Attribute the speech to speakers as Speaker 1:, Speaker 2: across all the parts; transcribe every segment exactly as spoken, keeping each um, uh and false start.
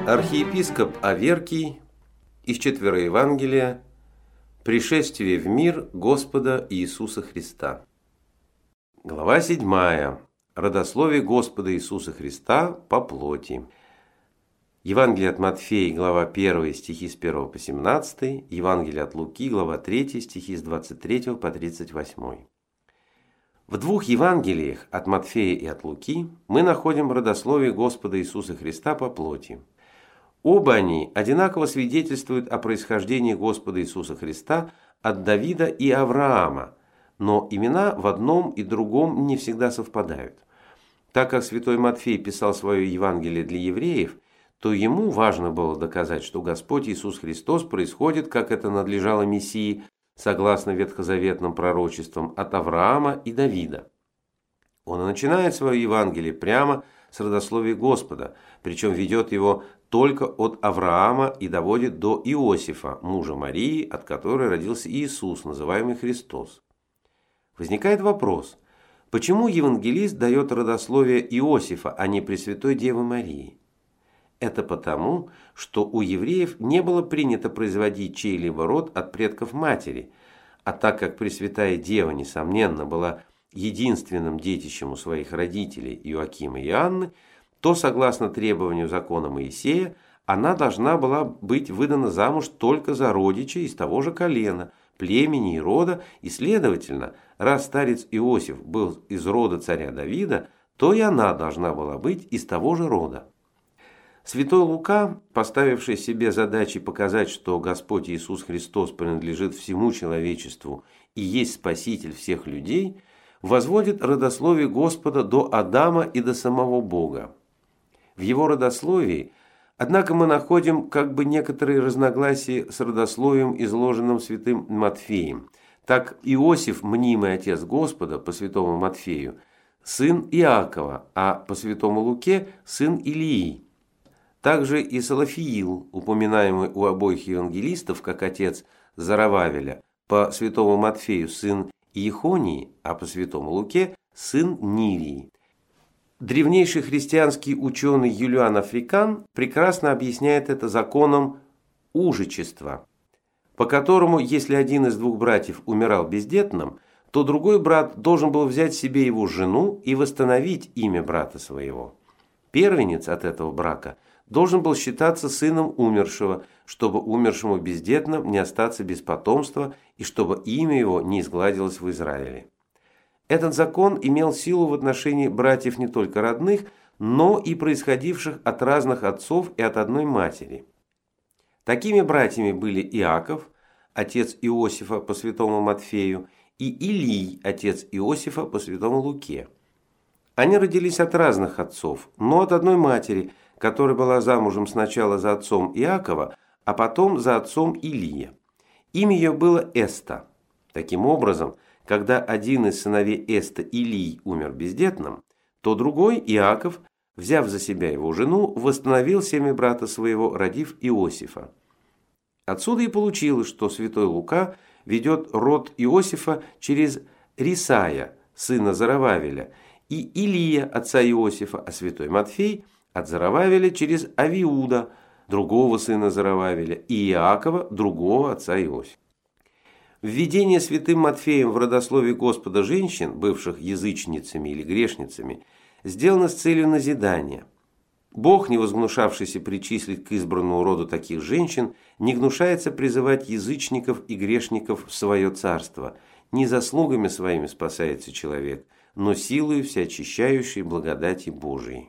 Speaker 1: Архиепископ Аверкий из Четвероевангелия «Пришествие в мир Господа Иисуса Христа». Глава седьмая. Родословие Господа Иисуса Христа по плоти. Евангелие от Матфея, глава первая, стихи с первого по семнадцатый, Евангелие от Луки, глава третья, стихи с двадцать третьего по тридцать восьмой. В двух Евангелиях, от Матфея и от Луки, мы находим родословие Господа Иисуса Христа по плоти. Оба они одинаково свидетельствуют о происхождении Господа Иисуса Христа от Давида и Авраама, но имена в одном и другом не всегда совпадают. Так как святой Матфей писал свое Евангелие для евреев, то ему важно было доказать, что Господь Иисус Христос происходит, как это надлежало Мессии, согласно ветхозаветным пророчествам, от Авраама и Давида. Он и начинает свое Евангелие прямо с родословия Господа, причем ведет его только от Авраама и доводит до Иосифа, мужа Марии, от которой родился Иисус, называемый Христос. Возникает вопрос, почему евангелист дает родословие Иосифа, а не Пресвятой Девы Марии? Это потому, что у евреев не было принято производить чей-либо род от предков матери, а так как Пресвятая Дева, несомненно, была единственным детищем у своих родителей Иоакима и Анны, то, согласно требованию закона Моисея, она должна была быть выдана замуж только за родича из того же колена, племени и рода, и, следовательно, раз старец Иосиф был из рода царя Давида, то и она должна была быть из того же рода. Святой Лука, поставивший себе задачей показать, что Господь Иисус Христос принадлежит всему человечеству и есть Спаситель всех людей, возводит родословие Господа до Адама и до самого Бога. В его родословии, однако, мы находим как бы некоторые разногласия с родословием, изложенным святым Матфеем. Так Иосиф, мнимый отец Господа, по святому Матфею, сын Иакова, а по святому Луке – сын Илии. Также и Салафиил, упоминаемый у обоих евангелистов как отец Зарававеля, по святому Матфею сын Иехонии, а по святому Луке сын Нирии. Древнейший христианский ученый Юлиан Африкан прекрасно объясняет это законом ужичества, по которому, если один из двух братьев умирал бездетным, то другой брат должен был взять себе его жену и восстановить имя брата своего. Первенец от этого брака должен был считаться сыном умершего, чтобы умершему бездетным не остаться без потомства и чтобы имя его не изгладилось в Израиле. Этот закон имел силу в отношении братьев не только родных, но и происходивших от разных отцов и от одной матери. Такими братьями были Иаков, отец Иосифа по святому Матфею, и Илий, отец Иосифа по святому Луке. Они родились от разных отцов, но от одной матери, которая была замужем сначала за отцом Иакова, а потом за отцом Илия. Имя ее было Эста. Таким образом, когда один из сыновей Эста, Илий, умер бездетным, то другой, Иаков, взяв за себя его жену, восстановил семя брата своего, родив Иосифа. Отсюда и получилось, что святой Лука ведет род Иосифа через Рисая, сына Зарававеля, и Илия, отца Иосифа, а святой Матфей от Зарававеля через Авиуда, другого сына Зарававеля, и Иакова, другого отца Иосифа. Введение святым Матфеем в родословие Господа женщин, бывших язычницами или грешницами, сделано с целью назидания. Бог, не возгнушавшийся причислить к избранному роду таких женщин, не гнушается призывать язычников и грешников в свое царство. Не заслугами своими спасается человек, но силою всеочищающей благодати Божией.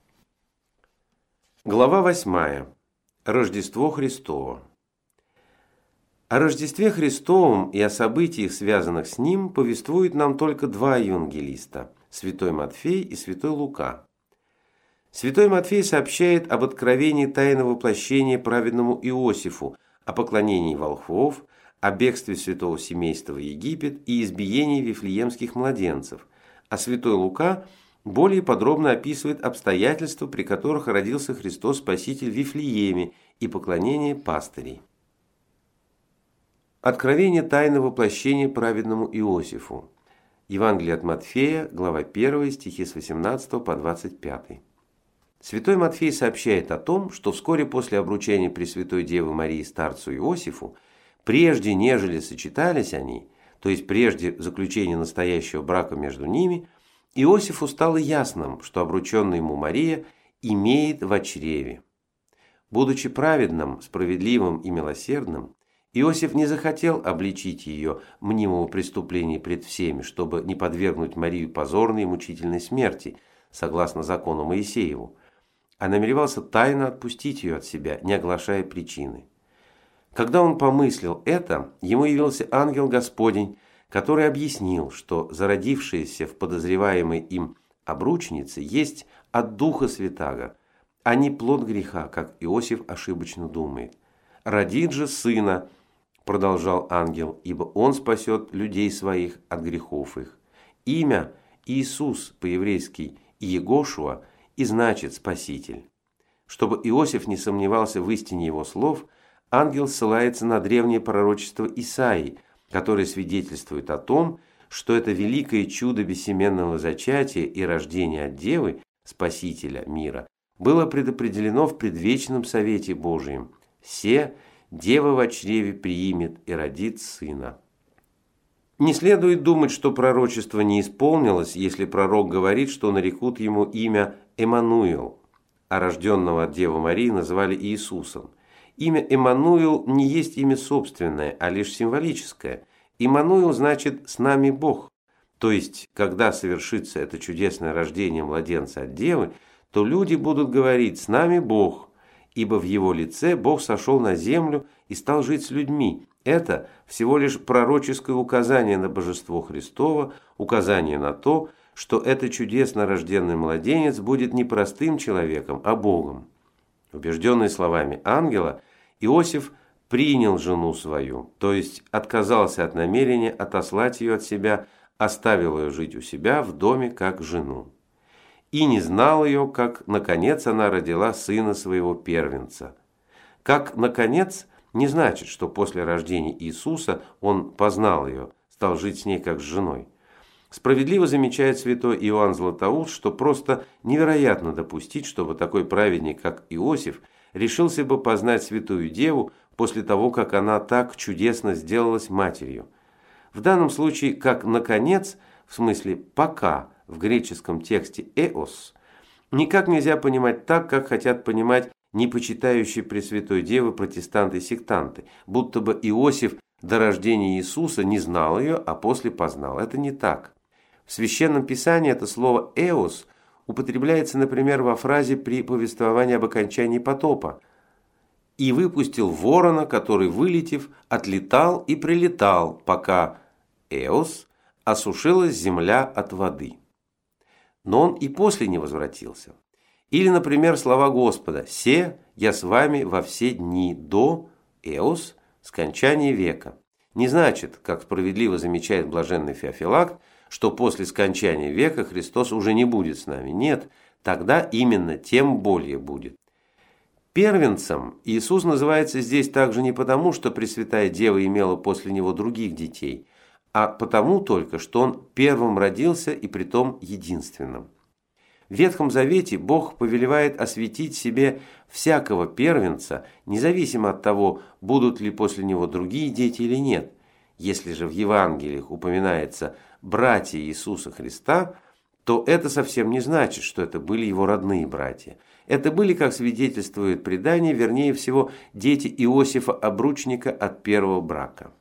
Speaker 1: Глава восьмая. Рождество Христово. О Рождестве Христовом и о событиях, связанных с ним, повествуют нам только два евангелиста – святой Матфей и святой Лука. Святой Матфей сообщает об откровении тайного воплощения праведному Иосифу, о поклонении волхвов, о бегстве святого семейства в Египет и избиении вифлеемских младенцев, а святой Лука более подробно описывает обстоятельства, при которых родился Христос Спаситель в Вифлееме и поклонение пастырей. Откровение тайного воплощения праведному Иосифу. Евангелие от Матфея, глава первая, стихи с восемнадцатого по двадцать пятый. Святой Матфей сообщает о том, что вскоре после обручения Пресвятой Девы Марии старцу Иосифу, прежде нежели сочетались они, то есть прежде заключения настоящего брака между ними, Иосифу стало ясным, что обрученная ему Мария имеет во чреве. Будучи праведным, справедливым и милосердным, Иосиф не захотел обличить ее мнимого преступления пред всеми, чтобы не подвергнуть Марию позорной и мучительной смерти, согласно закону Моисееву, а намеревался тайно отпустить ее от себя, не оглашая причины. Когда он помыслил это, ему явился ангел Господень, который объяснил, что зародившаяся в подозреваемой им обручнице есть от Духа Святаго, а не плод греха, как Иосиф ошибочно думает. «Родит же сына», – продолжал ангел, – «ибо он спасет людей своих от грехов их». Имя Иисус по-еврейски Иегошуа и значит «спаситель». Чтобы Иосиф не сомневался в истине его слов, ангел ссылается на древнее пророчество Исаии, которое свидетельствует о том, что это великое чудо бессеменного зачатия и рождения от Девы, Спасителя мира, было предопределено в предвечном Совете Божием. «Се Дева во чреве приимет и родит сына». Не следует думать, что пророчество не исполнилось, если пророк говорит, что нарекут ему имя Эммануил, а рожденного от Девы Марии называли Иисусом. Имя Эммануил не есть имя собственное, а лишь символическое. Иммануил значит «с нами Бог». То есть, когда совершится это чудесное рождение младенца от Девы, то люди будут говорить «с нами Бог», ибо в его лице Бог сошел на землю и стал жить с людьми. Это всего лишь пророческое указание на Божество Христово, указание на то, что этот чудесно рожденный младенец будет не простым человеком, а Богом. Убежденный словами ангела, Иосиф принял жену свою, то есть отказался от намерения отослать ее от себя, оставил ее жить у себя в доме как жену. И не знал ее, как, наконец, она родила сына своего первенца. Как, наконец, не значит, что после рождения Иисуса он познал ее, стал жить с ней как с женой. Справедливо замечает святой Иоанн Златоуст, что просто невероятно допустить, чтобы такой праведник, как Иосиф, решился бы познать святую Деву после того, как она так чудесно сделалась матерью. В данном случае, как «наконец», в смысле «пока», в греческом тексте «эос», никак нельзя понимать так, как хотят понимать непочитающие Пресвятой Девы протестанты-сектанты, будто бы Иосиф до рождения Иисуса не знал ее, а после познал. Это не так. В Священном Писании это слово «эос» употребляется, например, во фразе при повествовании об окончании потопа: «И выпустил ворона, который, вылетев, отлетал и прилетал, пока эос осушилась земля от воды». Но он и после не возвратился. Или, например, слова Господа: «Се я с вами во все дни до эос скончания века». Не значит, как справедливо замечает блаженный Феофилакт, что после скончания века Христос уже не будет с нами. Нет, тогда именно тем более будет. Первенцем Иисус называется здесь также не потому, что Пресвятая Дева имела после него других детей, а потому только, что он первым родился и притом единственным. В Ветхом Завете Бог повелевает осветить себе всякого первенца, независимо от того, будут ли после него другие дети или нет. Если же в Евангелиях упоминается «братья Иисуса Христа», то это совсем не значит, что это были его родные братья. Это были, как свидетельствует предание, вернее всего, дети Иосифа Обручника от первого брака.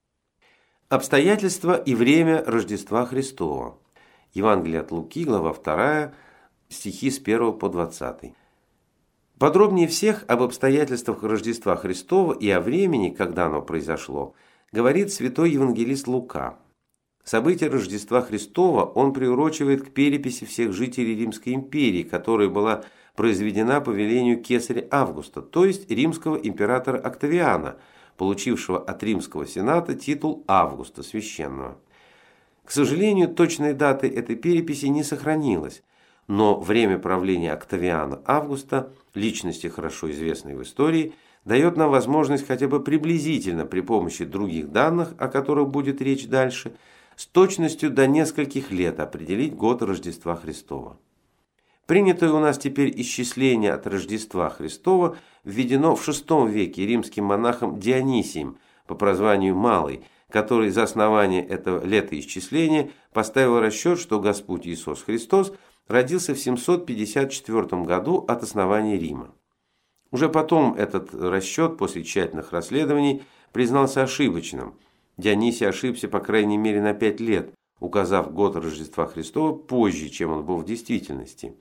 Speaker 1: Обстоятельства и время Рождества Христова. Евангелие от Луки, глава вторая, стихи с первого по двадцатый. Подробнее всех об обстоятельствах Рождества Христова и о времени, когда оно произошло, говорит святой евангелист Лука. Событие Рождества Христова он приурочивает к переписи всех жителей Римской империи, которая была произведена по велению кесаря Августа, то есть римского императора Октавиана, получившего от Римского сената титул Августа Священного. К сожалению, точной даты этой переписи не сохранилось, но время правления Октавиана Августа, личности хорошо известной в истории, дает нам возможность хотя бы приблизительно при помощи других данных, о которых будет речь дальше, с точностью до нескольких лет определить год Рождества Христова. Принятое у нас теперь исчисление от Рождества Христова введено в шестом веке римским монахом Дионисием по прозванию Малый, который за основание этого летоисчисления поставил расчет, что Господь Иисус Христос родился в семьсот пятьдесят четвёртом году от основания Рима. Уже потом этот расчет после тщательных расследований признался ошибочным. Дионисий ошибся по крайней мере на пять лет, указав год Рождества Христова позже, чем он был в действительности.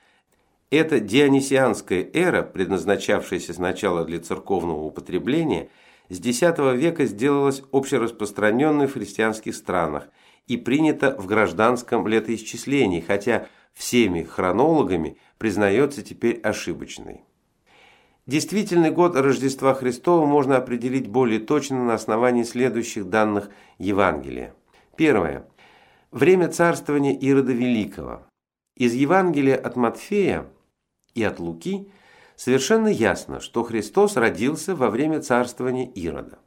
Speaker 1: Эта дионисианская эра, предназначавшаяся сначала для церковного употребления, с десятого века сделалась общераспространенной в христианских странах и принята в гражданском летоисчислении, хотя всеми хронологами признается теперь ошибочной. Действительный год Рождества Христова можно определить более точно на основании следующих данных Евангелия. Первое. Время царствования Ирода Великого. Из Евангелия от Матфея и от Луки совершенно ясно, что Христос родился во время царствования Ирода.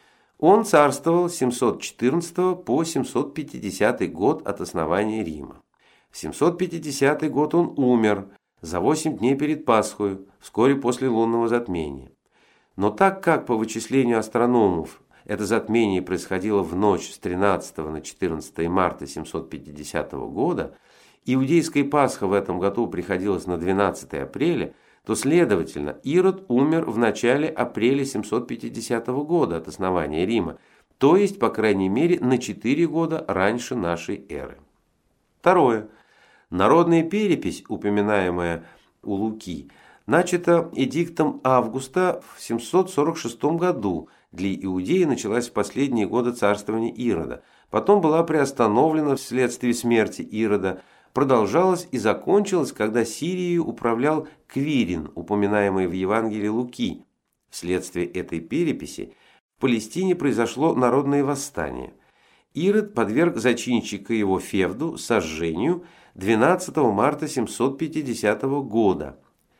Speaker 1: Он царствовал с семьсот четырнадцатого по семьсот пятидесятый год от основания Рима. В семьсот пятидесятый год он умер за восемь дней перед Пасхой, вскоре после лунного затмения. Но так как по вычислению астрономов это затмение происходило в ночь с тринадцатого на четырнадцатое марта семьсот пятидесятого года, иудейская Пасха в этом году приходилась на двенадцатое апреля, то, следовательно, Ирод умер в начале апреля семьсот пятидесятого года от основания Рима, то есть, по крайней мере, на четыре года раньше нашей эры. Второе. Народная перепись, упоминаемая у Луки, начата эдиктом Августа в семьсот сорок шестом году. Для Иудеи началась в последние годы царствования Ирода, потом была приостановлена вследствие смерти Ирода, продолжалась и закончилась, когда Сирией управлял Квирин, упоминаемый в Евангелии Луки. Вследствие этой переписи в Палестине произошло народное восстание. Ирод подверг зачинщика его Февду сожжению двенадцатого марта семьсот пятидесятого года.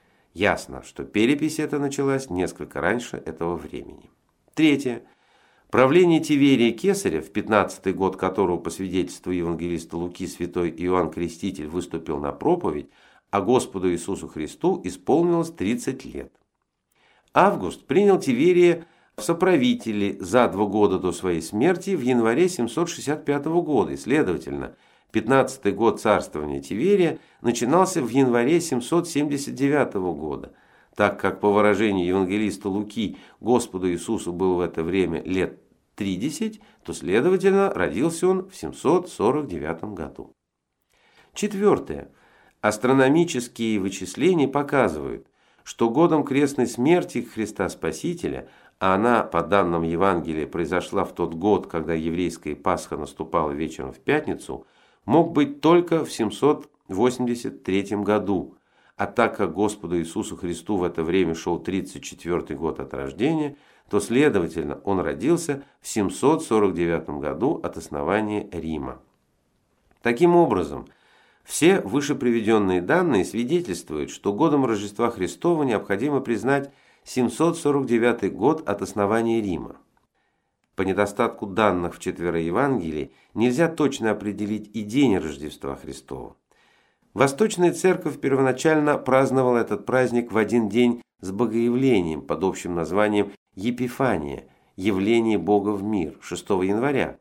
Speaker 1: Ясно, что перепись эта началась несколько раньше этого времени. Третье. Правление Тиверия Кесаря, в пятнадцатый год которого, по свидетельству евангелиста Луки, святой Иоанн Креститель выступил на проповедь, а Господу Иисусу Христу исполнилось тридцать лет. Август принял Тиверия в соправители за два года до своей смерти в январе семьсот шестьдесят пятого года, и, следовательно, пятнадцатый год царствования Тиверия начинался в январе семьсот семьдесят девятого года. Так как, по выражению евангелиста Луки, Господу Иисусу было в это время лет тридцать, то, следовательно, родился он в семьсот сорок девятом году. Четвертое. Астрономические вычисления показывают, что годом крестной смерти Христа Спасителя, а она, по данным Евангелия, произошла в тот год, когда еврейская Пасха наступала вечером в пятницу, мог быть только в семьсот восемьдесят третьем году. А так как Господу Иисусу Христу в это время шел тридцать четвёртый год от рождения, то, следовательно, он родился в семьсот сорок девятом году от основания Рима. Таким образом, все вышеприведенные данные свидетельствуют, что годом Рождества Христова необходимо признать семьсот сорок девятый год от основания Рима. По недостатку данных в Четвероевангелии нельзя точно определить и день Рождества Христова. Восточная церковь первоначально праздновала этот праздник в один день с Богоявлением под общим названием Епифания, явление Бога в мир, шестого января.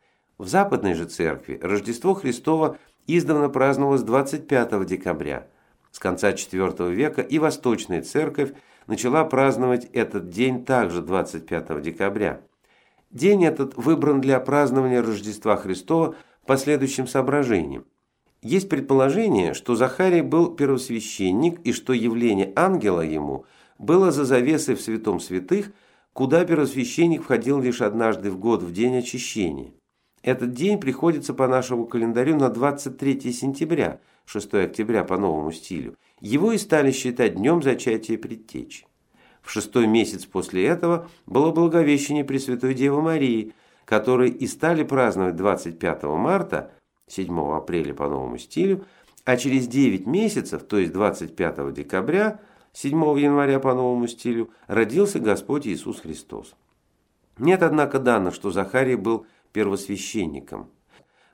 Speaker 1: В Западной же церкви Рождество Христово издавна праздновалось двадцать пятого декабря. С конца четвёртого века и Восточная церковь начала праздновать этот день также двадцать пятого декабря. День этот выбран для празднования Рождества Христова по следующим соображениям. Есть предположение, что Захарий был первосвященник и что явление ангела ему было за завесой в святом святых, куда первосвященник входил лишь однажды в год в день очищения. Этот день приходится по нашему календарю на двадцать третье сентября, шестого октября по новому стилю. Его и стали считать днем зачатия предтечи. В шестой месяц после этого было Благовещение Пресвятой Девы Марии, который и стали праздновать двадцать пятого марта, седьмого апреля по новому стилю, а через девять месяцев, то есть двадцать пятого декабря, седьмого января по новому стилю, родился Господь Иисус Христос. Нет, однако, данных, что Захарий был первосвященником.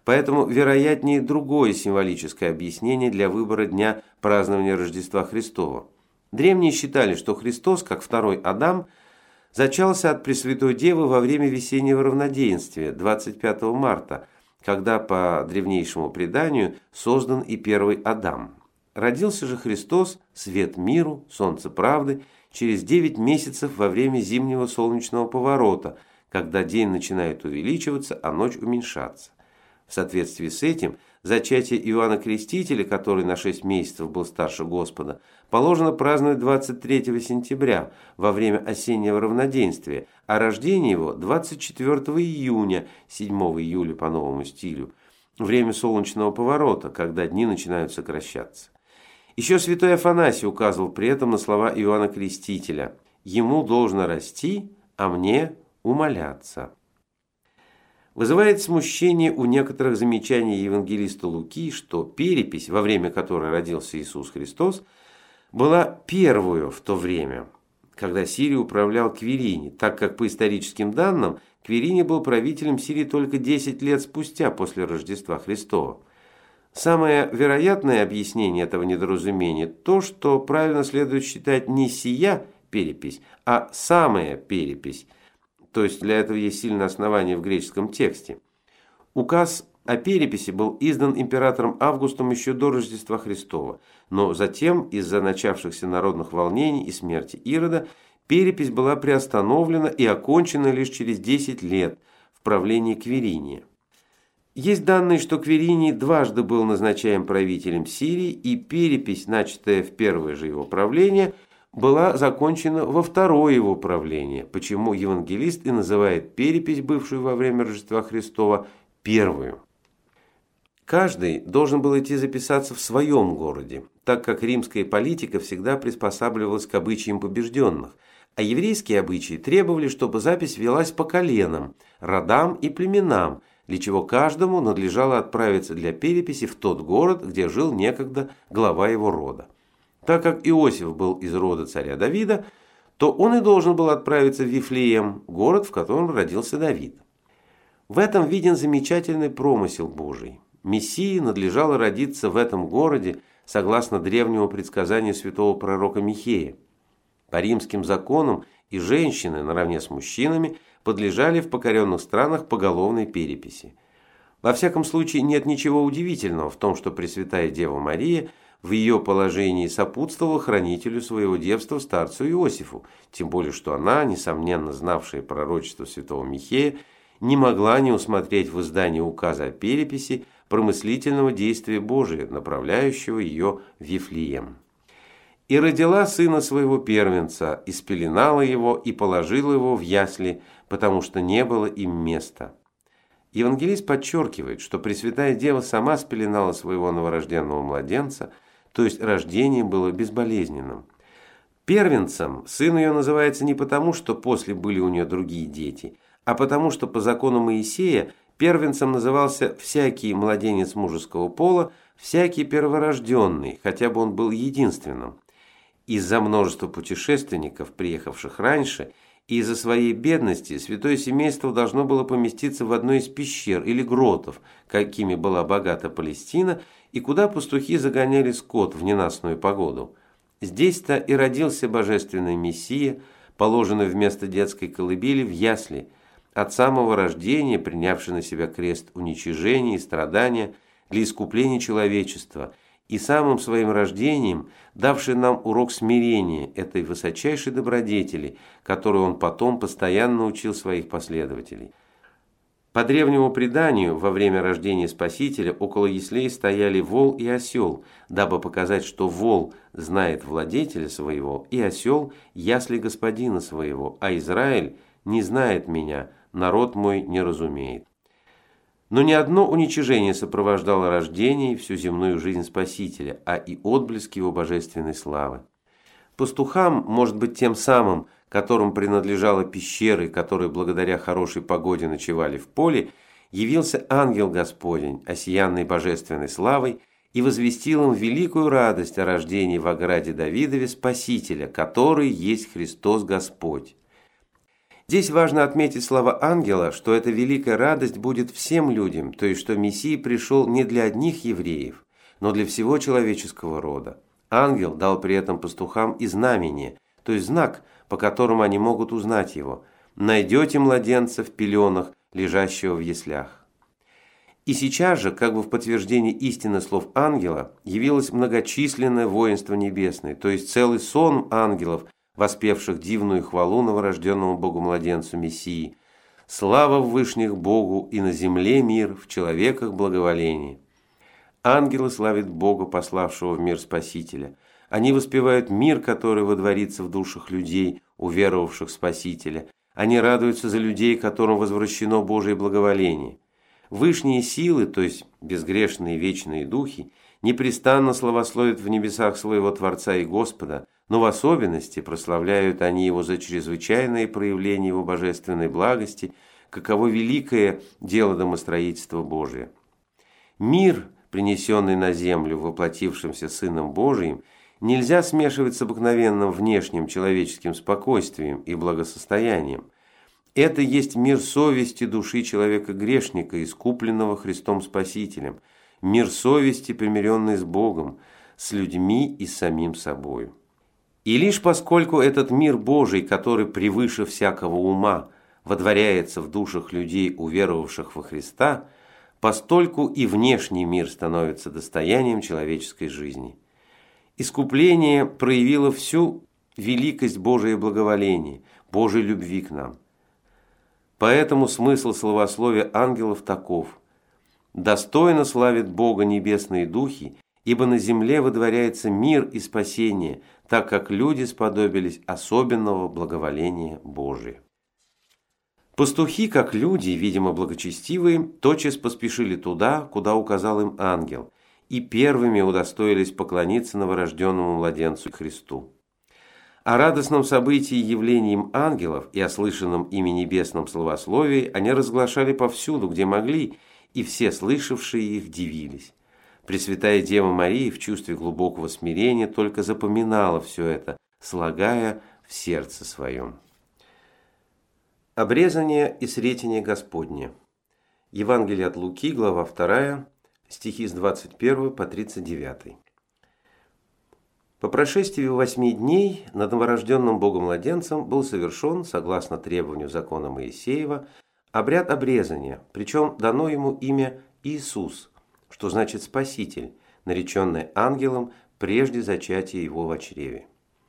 Speaker 1: Поэтому вероятнее другое символическое объяснение для выбора дня празднования Рождества Христова. Древние считали, что Христос, как второй Адам, зачался от Пресвятой Девы во время весеннего равноденствия, двадцать пятого марта, когда, по древнейшему преданию, создан и первый Адам. Родился же Христос, свет миру, солнце правды, через девять месяцев во время зимнего солнечного поворота, когда день начинает увеличиваться, а ночь уменьшаться. В соответствии с этим, зачатие Иоанна Крестителя, который на шесть месяцев был старше Господа, положено праздновать двадцать третьего сентября, во время осеннего равноденствия, а рождение его двадцать четвёртого июня, седьмого июля по новому стилю, время солнечного поворота, когда дни начинают сокращаться. Еще святой Афанасий указывал при этом на слова Иоанна Крестителя: «Ему должно расти, а мне умоляться». Вызывает смущение у некоторых замечаний евангелиста Луки, что перепись, во время которой родился Иисус Христос, была первую в то время, когда Сирией управлял Квирини, так как по историческим данным Квирини был правителем Сирии только десять лет спустя после Рождества Христова. Самое вероятное объяснение этого недоразумения то, что правильно следует считать не сия перепись, а самая перепись. То есть для этого есть сильное основание в греческом тексте. Указ о переписи был издан императором Августом еще до Рождества Христова, но затем, из-за начавшихся народных волнений и смерти Ирода, перепись была приостановлена и окончена лишь через десять лет в правлении Квириния. Есть данные, что Квириний дважды был назначаем правителем Сирии, и перепись, начатая в первое же его правление, была закончена во второе его правление, почему евангелист и называет перепись, бывшую во время Рождества Христова, первую. Каждый должен был идти записаться в своем городе, так как римская политика всегда приспосабливалась к обычаям побежденных, а еврейские обычаи требовали, чтобы запись велась по коленам, родам и племенам, для чего каждому надлежало отправиться для переписи в тот город, где жил некогда глава его рода. Так как Иосиф был из рода царя Давида, то он и должен был отправиться в Вифлеем, город, в котором родился Давид. В этом виден замечательный промысел Божий. Мессии надлежало родиться в этом городе, согласно древнему предсказанию святого пророка Михея. По римским законам и женщины, наравне с мужчинами, подлежали в покоренных странах поголовной переписи. Во всяком случае, нет ничего удивительного в том, что Пресвятая Дева Мария в ее положении сопутствовала хранителю своего девства старцу Иосифу, тем более что она, несомненно знавшая пророчество святого Михея, не могла не усмотреть в издании указа о переписи промыслительного действия Божия, направляющего ее в Вифлеем. «И родила сына своего первенца, и спеленала его, и положила его в ясли, потому что не было им места». Евангелист подчеркивает, что Пресвятая Дева сама спеленала своего новорожденного младенца, то есть рождение было безболезненным. Первенцем сын ее называется не потому, что после были у нее другие дети, а потому что по закону Моисея первенцем назывался всякий младенец мужеского пола, всякий перворожденный, хотя бы он был единственным. Из-за множества путешественников, приехавших раньше, и из-за своей бедности святое семейство должно было поместиться в одной из пещер или гротов, какими была богата Палестина, и куда пастухи загоняли скот в ненастную погоду. Здесь-то и родился божественный Мессия, положенный вместо детской колыбели в ясли, от самого рождения принявший на себя крест уничижения и страдания для искупления человечества, и самым своим рождением давший нам урок смирения этой высочайшей добродетели, которую он потом постоянно учил своих последователей. По древнему преданию, во время рождения Спасителя около яслей стояли вол и осел, дабы показать, что вол знает владетеля своего, и осел – ясли господина своего, а Израиль не знает меня, народ мой не разумеет. Но не одно уничижение сопровождало рождение и всю земную жизнь Спасителя, а и отблески его божественной славы. Пастухам, может быть, тем самым, которым принадлежала пещера, и которые благодаря хорошей погоде ночевали в поле, явился ангел Господень, осиянный божественной славой, и возвестил им великую радость о рождении в ограде Давидове Спасителя, который есть Христос Господь. Здесь важно отметить слова ангела, что эта великая радость будет всем людям, то есть что Мессия пришел не для одних евреев, но для всего человеческого рода. Ангел дал при этом пастухам и знамение, то есть знак, по которому они могут узнать его. «Найдете младенца в пеленах, лежащего в яслях». И сейчас же, как бы в подтверждении истины слов ангела, явилось многочисленное воинство небесное, то есть целый сон ангелов, воспевших дивную хвалу новорожденному Богу-младенцу Мессии. «Слава в вышних Богу, и на земле мир, в человеках благоволение». Ангелы славят Бога, пославшего в мир Спасителя. Они воспевают мир, который водворится в душах людей, уверовавших в Спасителя. Они радуются за людей, которым возвращено Божие благоволение. Вышние силы, то есть безгрешные вечные духи, непрестанно славословят в небесах своего Творца и Господа, но в особенности прославляют они Его за чрезвычайное проявление Его божественной благости, каково великое дело домостроительства Божия. Мир, принесенный на землю воплотившимся Сыном Божиим, нельзя смешивать с обыкновенным внешним человеческим спокойствием и благосостоянием. Это есть мир совести души человека-грешника, искупленного Христом Спасителем, мир совести, примиренный с Богом, с людьми и с самим собою. И лишь поскольку этот мир Божий, который превыше всякого ума, водворяется в душах людей, уверовавших во Христа, постольку и внешний мир становится достоянием человеческой жизни. Искупление проявило всю великость Божия благоволения, Божьей любви к нам. Поэтому смысл словословия ангелов таков: «Достойно славят Бога небесные духи, ибо на земле водворяется мир и спасение, так как люди сподобились особенного благоволения Божия». Пастухи, как люди, видимо благочестивые, тотчас поспешили туда, куда указал им ангел, и первыми удостоились поклониться новорожденному младенцу Христу. О радостном событии явлением ангелов и о слышанном ими небесном словословии они разглашали повсюду, где могли, и все слышавшие их дивились. Пресвятая Дева Мария в чувстве глубокого смирения только запоминала все это, слагая в сердце своем. Обрезание и сретение Господне. Евангелие от Луки, глава вторая, стихи с двадцать первого по тридцать девятый. По прошествии восьми дней над новорожденным Богом-младенцем был совершен, согласно требованию закона Моисеева, обряд обрезания, причем дано ему имя Иисус, что значит Спаситель, нареченный ангелом прежде зачатия его во чреве.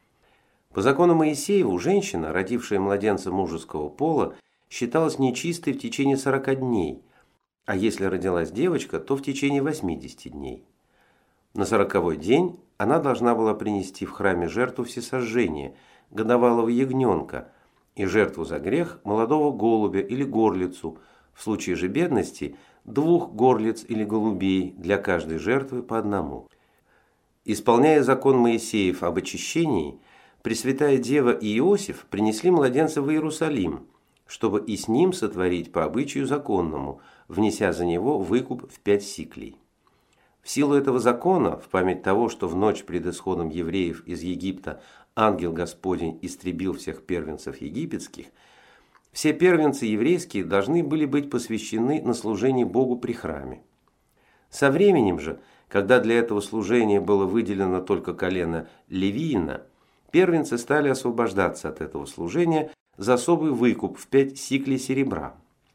Speaker 1: По закону Моисееву женщина, родившая младенца мужеского пола, считалась нечистой в течение сорока дней, а если родилась девочка, то в течение восьмидесяти дней. На сороковой день она должна была принести в храме жертву всесожжения, годовалого ягненка, и жертву за грех молодого голубя или горлицу, в случае же бедности двух горлиц или голубей, для каждой жертвы по одному. Исполняя закон Моисеев об очищении, Пресвятая Дева и Иосиф принесли младенца в Иерусалим, чтобы и с ним сотворить по обычаю законному, внеся за него выкуп в пять сиклей. В силу этого закона, в память того, что в ночь пред исходом евреев из Египта ангел Господень истребил всех первенцев египетских, все первенцы еврейские должны были быть посвящены на служение Богу при храме. Со временем же, когда для этого служения было выделено только колено Левиина, первенцы стали освобождаться от этого служения за особый выкуп в пять сиклей серебра.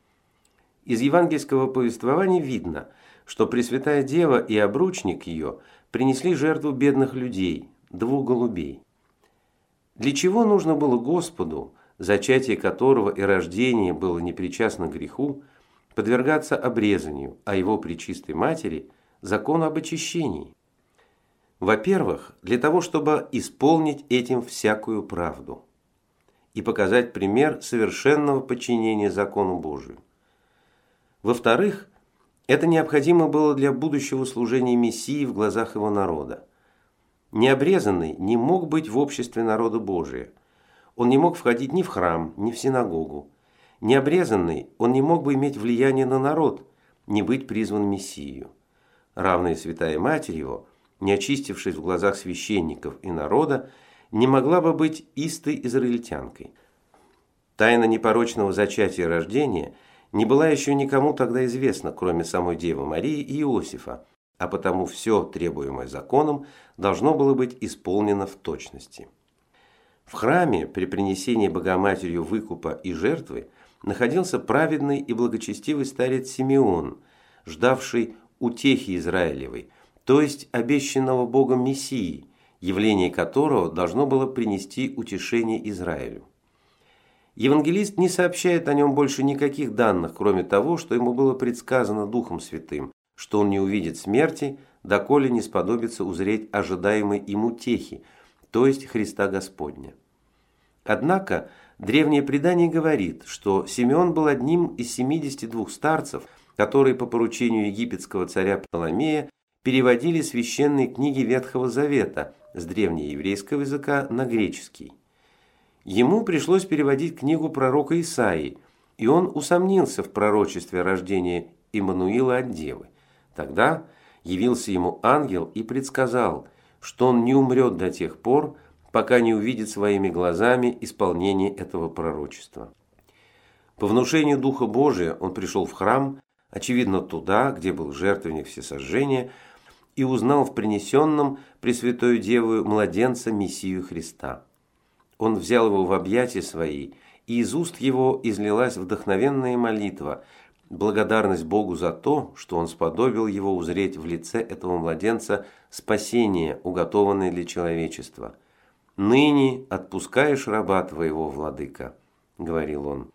Speaker 1: Из евангельского повествования видно, что Пресвятая Дева и обручник ее принесли жертву бедных людей, двух голубей. Для чего нужно было Господу, зачатие которого и рождение было непричастно к греху, подвергаться обрезанию, а его пречистой матери – закону об очищении? Во-первых, для того, чтобы исполнить этим всякую правду и показать пример совершенного подчинения закону Божию. Во-вторых, это необходимо было для будущего служения Мессии в глазах его народа. Необрезанный не мог быть в обществе народа Божия. Он не мог входить ни в храм, ни в синагогу. Необрезанный он не мог бы иметь влияние на народ, не быть призван Мессию. Равно и Святая Матерь его, не очистившись в глазах священников и народа, не могла бы быть истой израильтянкой. Тайна непорочного зачатия и рождения не была еще никому тогда известна, кроме самой Девы Марии и Иосифа, а потому все, требуемое законом, должно было быть исполнено в точности. В храме при принесении Богоматерью выкупа и жертвы находился праведный и благочестивый старец Симеон, ждавший утехи Израилевой, то есть обещанного Богом Мессии, явление которого должно было принести утешение Израилю. Евангелист не сообщает о нем больше никаких данных, кроме того, что ему было предсказано Духом Святым, что он не увидит смерти, доколе не сподобится узреть ожидаемой им утехи, то есть Христа Господня. Однако древнее предание говорит, что Симеон был одним из семидесяти двух старцев, которые по поручению египетского царя Птоломея переводили священные книги Ветхого Завета с древнееврейского языка на греческий. Ему пришлось переводить книгу пророка Исаии, и он усомнился в пророчестве о рождении Иммануила от Девы. Тогда явился ему ангел и предсказал, что он не умрет до тех пор, пока не увидит своими глазами исполнение этого пророчества. По внушению Духа Божия он пришел в храм, очевидно туда, где был жертвенник всесожжения, и узнал в принесенном Пресвятою Девою младенца Мессию Христа. Он взял его в объятия свои, и из уст его излилась вдохновенная молитва, благодарность Богу за то, что он сподобил его узреть в лице этого младенца спасение, уготованное для человечества. «Ныне отпускаешь раба твоего, владыка», – говорил он.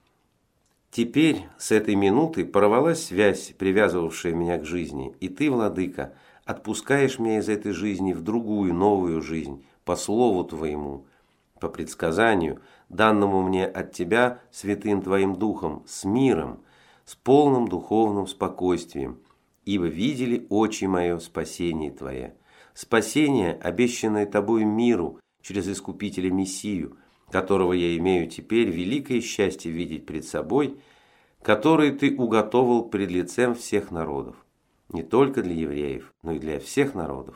Speaker 1: «Теперь с этой минуты порвалась связь, привязывавшая меня к жизни, и ты, владыка, отпускаешь меня из этой жизни в другую, новую жизнь, по слову твоему, по предсказанию, данному мне от тебя святым твоим духом, с миром, с полным духовным спокойствием, ибо видели очи мое спасение твое, спасение, обещанное тобою миру через Искупителя Мессию, которого я имею теперь великое счастье видеть пред собой, который ты уготовил пред лицем всех народов, не только для евреев, но и для всех народов.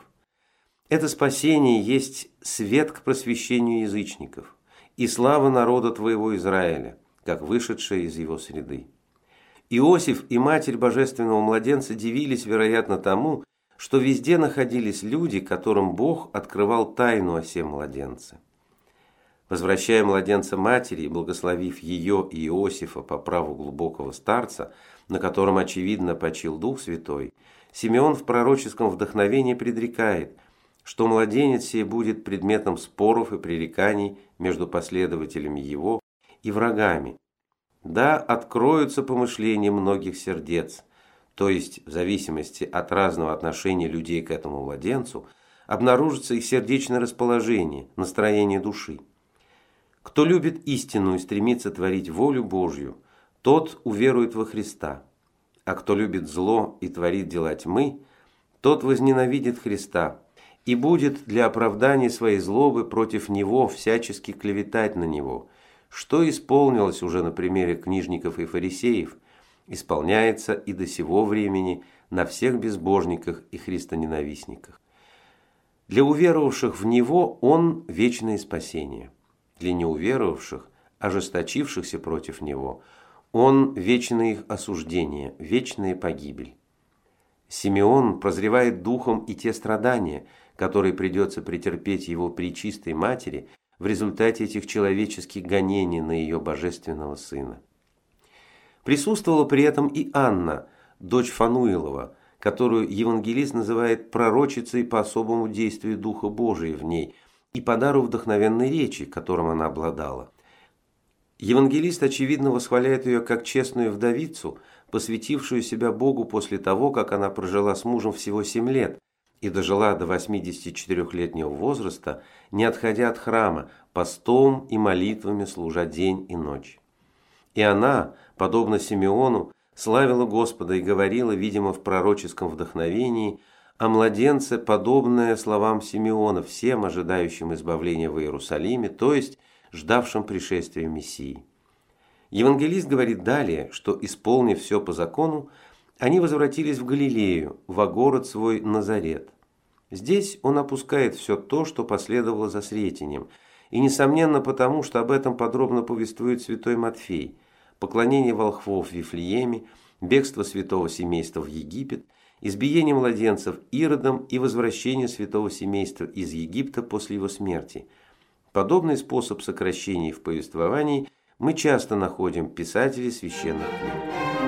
Speaker 1: Это спасение есть свет к просвещению язычников и слава народа твоего Израиля, как вышедшая из его среды». Иосиф и матерь божественного младенца дивились, вероятно, тому, что везде находились люди, которым Бог открывал тайну о сем младенце. Возвращая младенца матери и благословив ее и Иосифа по праву глубокого старца, на котором, очевидно, почил Дух Святой, Симеон в пророческом вдохновении предрекает, что младенец сей будет предметом споров и пререканий между последователями его и врагами. Да, откроются помышления многих сердец, то есть в зависимости от разного отношения людей к этому младенцу, обнаружится их сердечное расположение, настроение души. Кто любит истину и стремится творить волю Божью, тот уверует во Христа, а кто любит зло и творит дела тьмы, тот возненавидит Христа и будет для оправдания своей злобы против Него всячески клеветать на Него, что исполнилось уже на примере книжников и фарисеев, исполняется и до сего времени на всех безбожниках и христоненавистниках. Для уверовавших в Него Он – вечное спасение. Для неуверовавших, ожесточившихся против Него, Он – вечное их осуждение, вечная погибель. Симеон прозревает духом и те страдания, которые придется претерпеть Его пречистой матери в результате этих человеческих гонений на ее божественного сына. Присутствовала при этом и Анна, дочь Фануилова, которую евангелист называет пророчицей по особому действию Духа Божия в ней и по дару вдохновенной речи, которым она обладала. Евангелист, очевидно, восхваляет ее как честную вдовицу, посвятившую себя Богу после того, как она прожила с мужем всего семь лет и дожила до восьмидесятичетырёхлетнего возраста, не отходя от храма, постом и молитвами служа день и ночь. И она, подобно Симеону, славила Господа и говорила, видимо, в пророческом вдохновении, о младенце, подобное словам Симеона, всем ожидающим избавления в Иерусалиме, то есть ждавшим пришествия Мессии. Евангелист говорит далее, что, исполнив все по закону, они возвратились в Галилею, во город свой Назарет. Здесь он опускает все то, что последовало за Сретением, И, несомненно, потому, что об этом подробно повествует святой Матфей. Поклонение волхвов в Вифлееме, бегство святого семейства в Египет, избиение младенцев Иродом и возвращение святого семейства из Египта после его смерти. Подобный способ сокращений в повествовании мы часто находим в писателей священных книг.